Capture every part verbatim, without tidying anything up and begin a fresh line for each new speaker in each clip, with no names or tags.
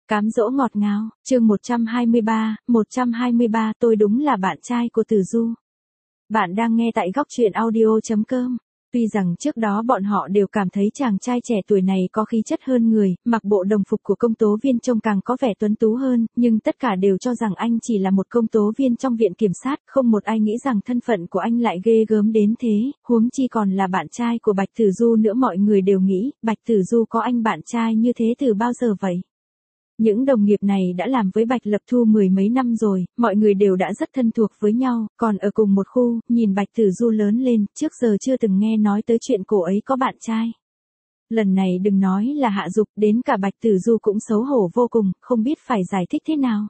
Cám dỗ ngọt ngào, chương một trăm hai mươi ba, một trăm hai mươi ba tôi đúng là bạn trai của Từ Du. Bạn đang nghe tại góc truyện audio chấm com. Tuy rằng trước đó bọn họ đều cảm thấy chàng trai trẻ tuổi này có khí chất hơn người, mặc bộ đồng phục của công tố viên trông càng có vẻ tuấn tú hơn, nhưng tất cả đều cho rằng anh chỉ là một công tố viên trong viện kiểm sát, không một ai nghĩ rằng thân phận của anh lại ghê gớm đến thế, huống chi còn là bạn trai của Bạch Tử Du nữa. Mọi người đều nghĩ, Bạch Tử Du có anh bạn trai như thế từ bao giờ vậy? Những đồng nghiệp này đã làm với Bạch Lập Thu mười mấy năm rồi, mọi người đều đã rất thân thuộc với nhau, còn ở cùng một khu, nhìn Bạch Tử Du lớn lên, trước giờ chưa từng nghe nói tới chuyện cô ấy có bạn trai. Lần này đừng nói là Hạ Dục, đến cả Bạch Tử Du cũng xấu hổ vô cùng, không biết phải giải thích thế nào.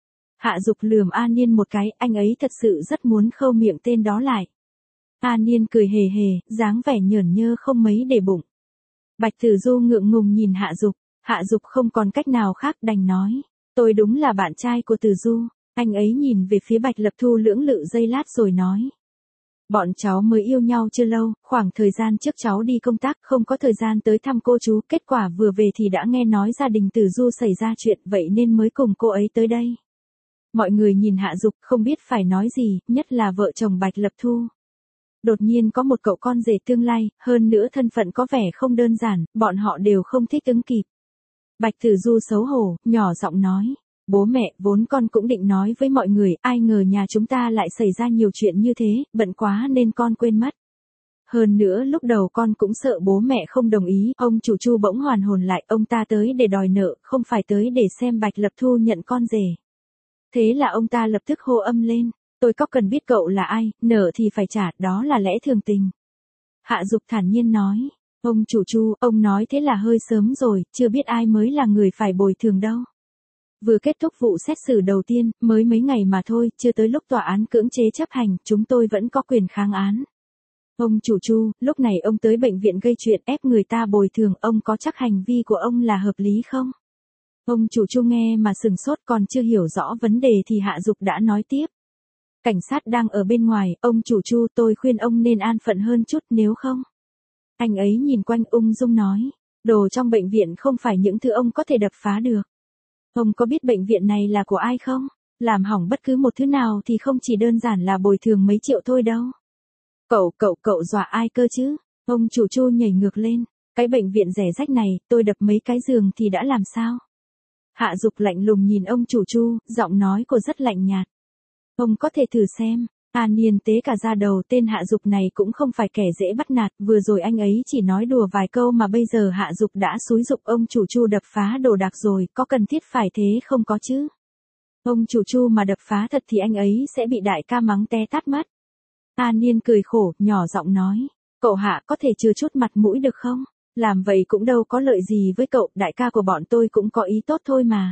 Hạ Dục lườm A Niên một cái, anh ấy thật sự rất muốn khâu miệng tên đó lại. A Niên cười hề hề, dáng vẻ nhởn nhơ không mấy để bụng. Bạch Tử Du ngượng ngùng nhìn Hạ Dục. Hạ Dục không còn cách nào khác đành nói, tôi đúng là bạn trai của Từ Du. Anh ấy nhìn về phía Bạch Lập Thu lưỡng lự giây lát rồi nói. Bọn cháu mới yêu nhau chưa lâu, khoảng thời gian trước cháu đi công tác không có thời gian tới thăm cô chú, kết quả vừa về thì đã nghe nói gia đình Từ Du xảy ra chuyện, vậy nên mới cùng cô ấy tới đây. Mọi người nhìn Hạ Dục không biết phải nói gì, nhất là vợ chồng Bạch Lập Thu. Đột nhiên có một cậu con rể tương lai, hơn nữa thân phận có vẻ không đơn giản, bọn họ đều không thích ứng kịp. Bạch Tử Du xấu hổ, nhỏ giọng nói, bố mẹ, vốn con cũng định nói với mọi người, ai ngờ nhà chúng ta lại xảy ra nhiều chuyện như thế, bận quá nên con quên mất. Hơn nữa lúc đầu con cũng sợ bố mẹ không đồng ý, ông chủ Chu bỗng hoàn hồn lại, ông ta tới để đòi nợ, không phải tới để xem Bạch Lập Thu nhận con rể. Thế là ông ta lập tức hô âm lên, tôi có cần biết cậu là ai, nợ thì phải trả, đó là lẽ thường tình. Hạ Dục thản nhiên nói. Ông chủ Chu, ông nói thế là hơi sớm rồi, chưa biết ai mới là người phải bồi thường đâu. Vừa kết thúc vụ xét xử đầu tiên, mới mấy ngày mà thôi, chưa tới lúc tòa án cưỡng chế chấp hành, chúng tôi vẫn có quyền kháng án. Ông chủ Chu, lúc này ông tới bệnh viện gây chuyện ép người ta bồi thường, ông có chắc hành vi của ông là hợp lý không? Ông chủ Chu nghe mà sừng sốt, còn chưa hiểu rõ vấn đề thì Hạ Dục đã nói tiếp. Cảnh sát đang ở bên ngoài, ông chủ Chu, tôi khuyên ông nên an phận hơn chút, nếu không. Anh ấy nhìn quanh ung dung nói, đồ trong bệnh viện không phải những thứ ông có thể đập phá được. Ông có biết bệnh viện này là của ai không? Làm hỏng bất cứ một thứ nào thì không chỉ đơn giản là bồi thường mấy triệu thôi đâu. Cậu, cậu, cậu dọa ai cơ chứ? Ông chủ Chu nhảy ngược lên, cái bệnh viện rẻ rách này, tôi đập mấy cái giường thì đã làm sao? Hạ Dục lạnh lùng nhìn ông chủ Chu, giọng nói cô rất lạnh nhạt. Ông có thể thử xem. A Niên tế cả da đầu, tên Hạ Dục này cũng không phải kẻ dễ bắt nạt, vừa rồi anh ấy chỉ nói đùa vài câu mà bây giờ Hạ Dục đã xúi giục ông chủ Chu đập phá đồ đạc rồi, có cần thiết phải thế không có chứ? Ông chủ Chu mà đập phá thật thì anh ấy sẽ bị đại ca mắng té tát mất. A Niên cười khổ, nhỏ giọng nói, cậu Hạ có thể chừa chút mặt mũi được không? Làm vậy cũng đâu có lợi gì với cậu, đại ca của bọn tôi cũng có ý tốt thôi mà.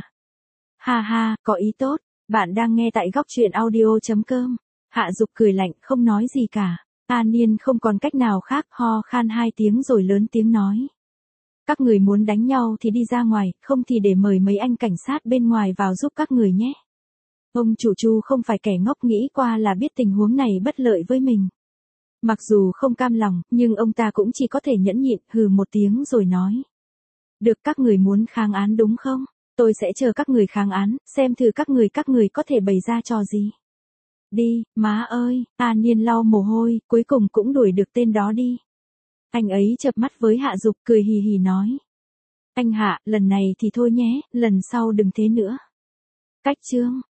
Ha ha, có ý tốt, bạn đang nghe tại góc truyện audio chấm com. Hạ Dục cười lạnh, không nói gì cả. A Niên không còn cách nào khác, ho khan hai tiếng rồi lớn tiếng nói. Các người muốn đánh nhau thì đi ra ngoài, không thì để mời mấy anh cảnh sát bên ngoài vào giúp các người nhé. Ông chủ Chu không phải kẻ ngốc, nghĩ qua là biết tình huống này bất lợi với mình. Mặc dù không cam lòng, nhưng ông ta cũng chỉ có thể nhẫn nhịn, hừ một tiếng rồi nói. Được, các người muốn kháng án đúng không? Tôi sẽ chờ các người kháng án, xem thử các người các người có thể bày ra trò gì. Đi, má ơi, A Niên lau mồ hôi, cuối cùng cũng đuổi được tên đó đi. Anh ấy chợp mắt với Hạ Dục, cười hì hì nói. Anh Hạ, lần này thì thôi nhé, lần sau đừng thế nữa. Cách chương.